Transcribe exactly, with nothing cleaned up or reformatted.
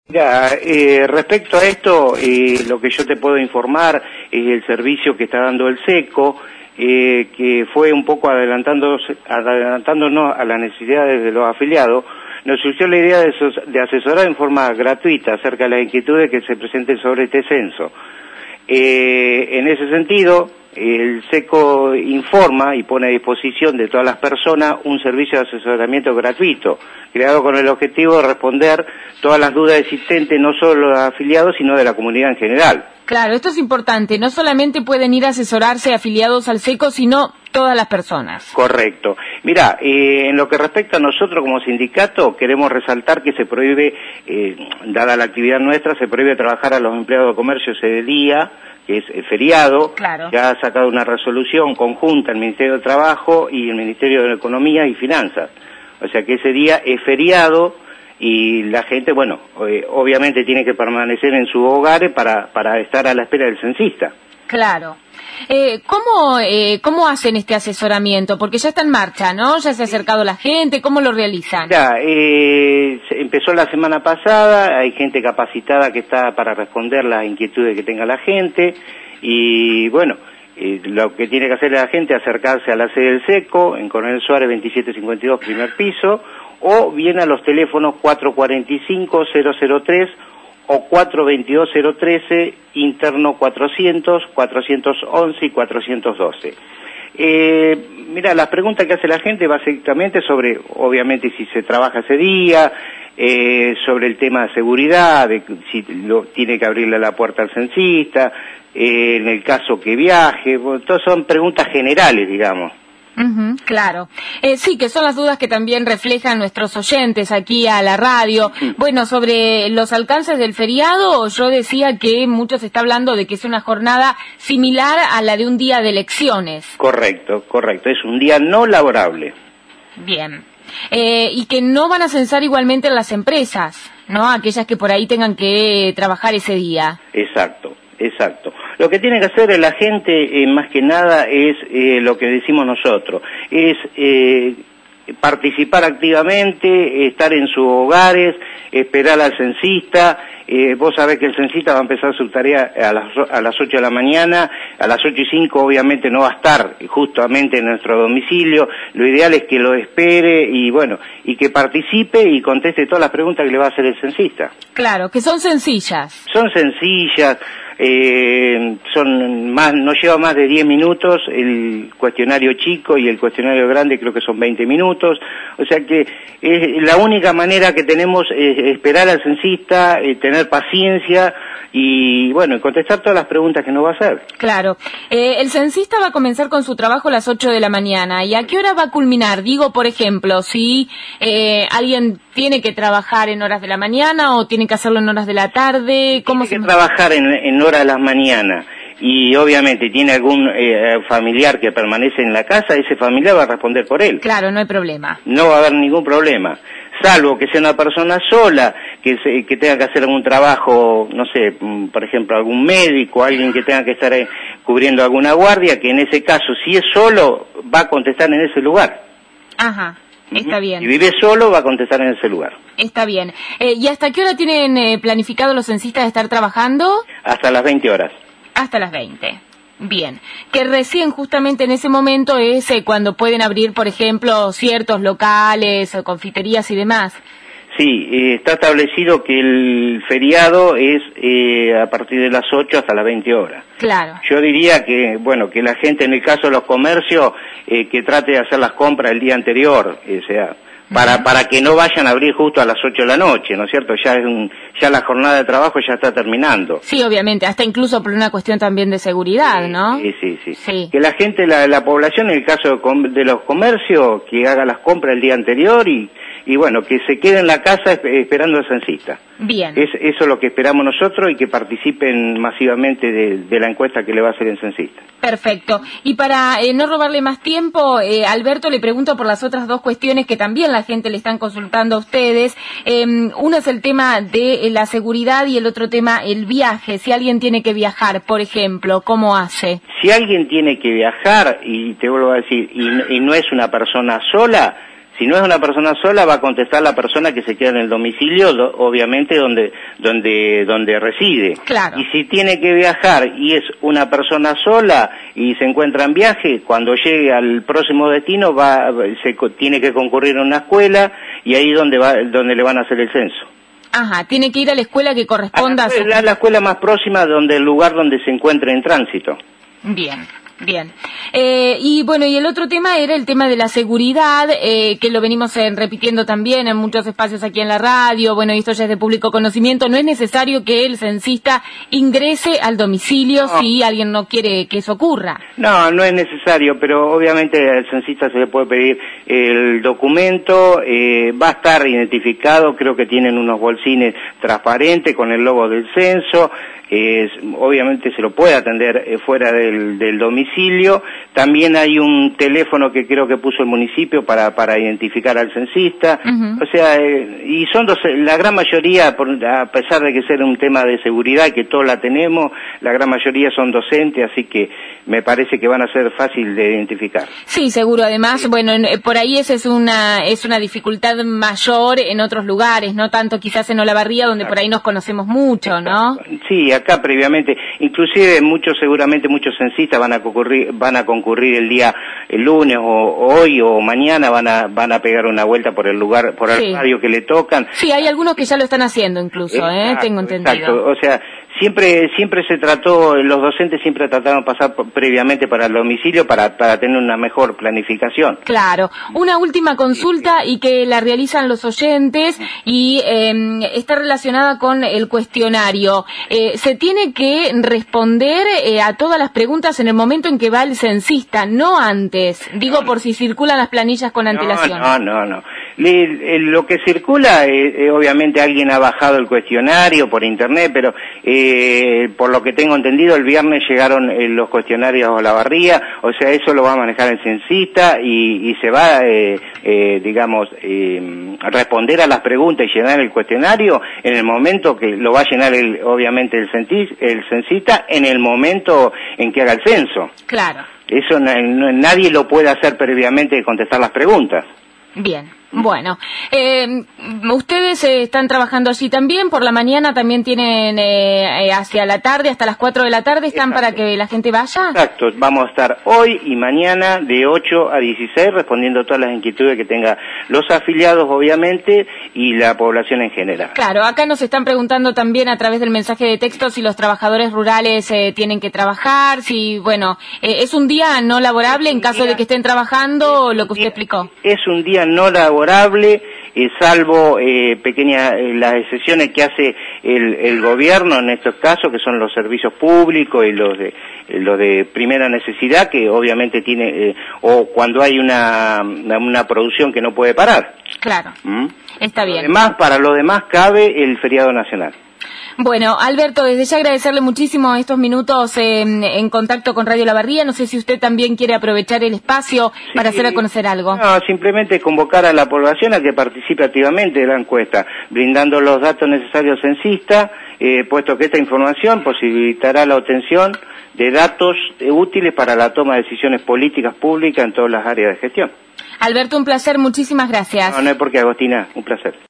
Mira, eh, respecto a esto, eh, lo que yo te puedo informar es el servicio que está dando el SECO, eh, que fue un poco adelantándose, adelantándonos a las necesidades de los afiliados. Nos surgió la idea de, de asesorar en forma gratuita acerca de las inquietudes que se presenten sobre este censo. Eh, en ese sentido, el SECO informa y pone a disposición de todas las personas un servicio de asesoramiento gratuito, creado con el objetivo de responder todas las dudas existentes, no solo de los afiliados, sino de la comunidad en general. Claro, esto es importante. No solamente pueden ir a asesorarse afiliados al SECO, sino todas las personas. Correcto. Mira, eh, en lo que respecta a nosotros como sindicato, queremos resaltar que se prohíbe, eh, dada la actividad nuestra, se prohíbe trabajar a los empleados de comercio ese día, que es eh, feriado. Claro. Ya ha sacado una resolución conjunta el Ministerio de Trabajo y el Ministerio de Economía y Finanzas. O sea que ese día es feriado y la gente, bueno, eh, obviamente tiene que permanecer en sus hogares para, para estar a la espera del censista. Claro. Eh, ¿cómo, eh, ¿Cómo hacen este asesoramiento? Porque ya está en marcha, ¿no? Ya se ha acercado la gente, ¿cómo lo realizan? Ya, eh, empezó la semana pasada, hay gente capacitada que está para responder las inquietudes que tenga la gente, y bueno, eh, lo que tiene que hacer la gente es acercarse a la sede del SECO, en Coronel Suárez veintisiete cincuenta y dos, primer piso, o bien a los teléfonos cuatro cuatro cinco cero cero tres o cuatro veintidós cero trece, interno cuatrocientos, cuatrocientos once y cuatrocientos doce. Eh, mira, las preguntas que hace la gente básicamente sobre, obviamente, si se trabaja ese día, eh, sobre el tema de seguridad, de si lo, tiene que abrirle la puerta al censista, eh, en el caso que viaje, bueno, todas son preguntas generales, digamos. Uh-huh, claro. Eh, sí, que son las dudas que también reflejan nuestros oyentes aquí a la radio. Sí. Bueno, sobre los alcances del feriado, yo decía que mucho se está hablando de que es una jornada similar a la de un día de elecciones. Correcto, correcto. Es un día no laborable. Bien. Eh, y que no van a censar igualmente en las empresas, ¿no? Aquellas que por ahí tengan que trabajar ese día. Exacto. Exacto. Lo que tiene que hacer la gente, eh, más que nada, es eh, lo que decimos nosotros, es eh, participar activamente, estar en sus hogares, esperar al censista. Eh, vos sabés que el censista va a empezar su tarea a las, a las ocho de la mañana, a las ocho y cinco obviamente no va a estar justamente en nuestro domicilio. Lo ideal es que lo espere y bueno, y que participe y conteste todas las preguntas que le va a hacer el censista. Claro, que son sencillas. Son sencillas. Eh, son más, no lleva más de diez minutos el cuestionario chico y el cuestionario grande creo que son veinte minutos, o sea que es la única manera que tenemos es esperar al censista, eh, tener paciencia y bueno, contestar todas las preguntas que nos va a hacer. Claro, eh, el censista va a comenzar con su trabajo a las ocho de la mañana, ¿y a qué hora va a culminar? Digo, por ejemplo, si eh, alguien tiene que trabajar en horas de la mañana o tiene que hacerlo en horas de la tarde, ¿cómo tiene se... que trabajar en, en horas de la mañana y obviamente tiene algún eh, familiar que permanece en la casa, ese familiar va a responder por él. Claro, no hay problema. No va a haber ningún problema, salvo que sea una persona sola, que, se, que tenga que hacer algún trabajo, no sé, por ejemplo, algún médico, alguien que tenga que estar eh, cubriendo alguna guardia, que en ese caso, si es solo, va a contestar en ese lugar. Ajá. Está bien. Si vive solo, va a contestar en ese lugar. Está bien. Eh, ¿Y hasta qué hora tienen eh, planificado los censistas de estar trabajando? Hasta las veinte horas. Hasta las veinte. Bien. Que recién justamente en ese momento es eh, cuando pueden abrir, por ejemplo, ciertos locales, o confiterías y demás. Sí, eh, está establecido que el feriado es eh, a partir de las ocho hasta las veinte horas. Claro. Yo diría que, bueno, que la gente en el caso de los comercios, eh, que trate de hacer las compras el día anterior, o sea, para uh-huh. para que no vayan a abrir justo a las ocho de la noche, ¿no es cierto? Ya es un, ya la jornada de trabajo ya está terminando. Sí, obviamente, hasta incluso por una cuestión también de seguridad, sí, ¿no? Sí, sí, sí, sí. Que la gente, la, la población, en el caso de, de los comercios, que haga las compras el día anterior y y bueno, que se quede en la casa esperando al censista. Bien. Es, eso es lo que esperamos nosotros y que participen masivamente de, de la encuesta que le va a hacer el censista. Perfecto. Y para eh, no robarle más tiempo, eh, Alberto, le pregunto por las otras dos cuestiones que también la gente le están consultando a ustedes. Eh, uno es el tema de eh, la seguridad y el otro tema el viaje. Si alguien tiene que viajar, por ejemplo, ¿cómo hace? Si alguien tiene que viajar, y te vuelvo a decir, y, y no es una persona sola, Si no es una persona sola, va a contestar la persona que se queda en el domicilio, do, obviamente donde donde donde reside. Claro. Y si tiene que viajar y es una persona sola y se encuentra en viaje, cuando llegue al próximo destino va se tiene que concurrir a una escuela y ahí donde va donde le van a hacer el censo. Ajá, tiene que ir a la escuela que corresponda a la, escuela, a su... la escuela más próxima donde el lugar donde se encuentre en tránsito. Bien. Bien. Eh, y bueno, y el otro tema era el tema de la seguridad, eh, que lo venimos eh, repitiendo también en muchos espacios aquí en la radio, bueno, y esto ya es de público conocimiento, no es necesario que el censista ingrese al domicilio no. si alguien no quiere que eso ocurra. No, no es necesario, pero obviamente al censista se le puede pedir el documento, eh, va a estar identificado, creo que tienen unos bolsines transparentes con el logo del censo, eh, obviamente se lo puede atender eh, fuera del, del domicilio. También hay un teléfono que creo que puso el municipio para para identificar al censista. Uh-huh. O sea, eh, y son dos, la gran mayoría, por, a pesar de que ser un tema de seguridad y que todos la tenemos, la gran mayoría son docentes, así que me parece que van a ser fácil de identificar. Sí, seguro. Además, bueno, por ahí esa es una es una dificultad mayor en otros lugares, no tanto quizás en Olavarría, donde por ahí nos conocemos mucho, ¿no? Sí, acá previamente, inclusive muchos, seguramente muchos censistas van a concurrir, van a concurrir el día, el lunes o hoy o mañana van a van a pegar una vuelta por el lugar, por el sí. radio que le tocan. Sí, hay algunos que ya lo están haciendo incluso, exacto, ¿eh? Tengo entendido. Exacto, o sea, siempre siempre se trató, los docentes siempre trataron de pasar por, previamente para el domicilio para, para tener una mejor planificación. Claro. Una última consulta y que la realizan los oyentes y eh, está relacionada con el cuestionario. Eh, se tiene que responder eh, a todas las preguntas en el momento en que va el censista, no antes. Digo por si circulan las planillas con antelación. No, no, no, no. Le, lo que circula, eh, eh, obviamente alguien ha bajado el cuestionario por internet, pero eh, por lo que tengo entendido, el viernes llegaron eh, los cuestionarios a Olavarría, o sea, eso lo va a manejar el censista y, y se va, eh, eh, digamos, eh, a responder a las preguntas y llenar el cuestionario en el momento que lo va a llenar, el, obviamente, el, centis, el censista en el momento en que haga el censo. Claro. Eso no, no, nadie lo puede hacer previamente de contestar las preguntas. Bien. Bueno, eh, ustedes eh, están trabajando allí también, por la mañana también tienen eh, eh, hacia la tarde, hasta las cuatro de la tarde, ¿están Exacto. para que la gente vaya? Exacto, vamos a estar hoy y mañana de ocho a dieciséis respondiendo a todas las inquietudes que tengan los afiliados, obviamente, y la población en general. Claro, acá nos están preguntando también a través del mensaje de texto si los trabajadores rurales eh, tienen que trabajar, si, bueno, eh, es un día no laborable en caso de que estén trabajando, lo que usted explicó. Es un día no laborable. Favorable, eh, salvo eh, pequeñas eh, las excepciones que hace el, el gobierno en estos casos, que son los servicios públicos y los de eh, los de primera necesidad, que obviamente tiene, eh, o cuando hay una, una una producción que no puede parar. Claro, ¿Mm? Está bien. Además, para lo demás cabe el feriado nacional. Bueno, Alberto, desde ya agradecerle muchísimo estos minutos eh, en contacto con Radio Olavarría. No sé si usted también quiere aprovechar el espacio sí, para hacer a conocer algo. No, simplemente convocar a la población a que participe activamente de la encuesta, brindando los datos necesarios al censista, eh, puesto que esta información posibilitará la obtención de datos eh, útiles para la toma de decisiones políticas públicas en todas las áreas de gestión. Alberto, un placer, muchísimas gracias. No, no es porque, Agostina, un placer.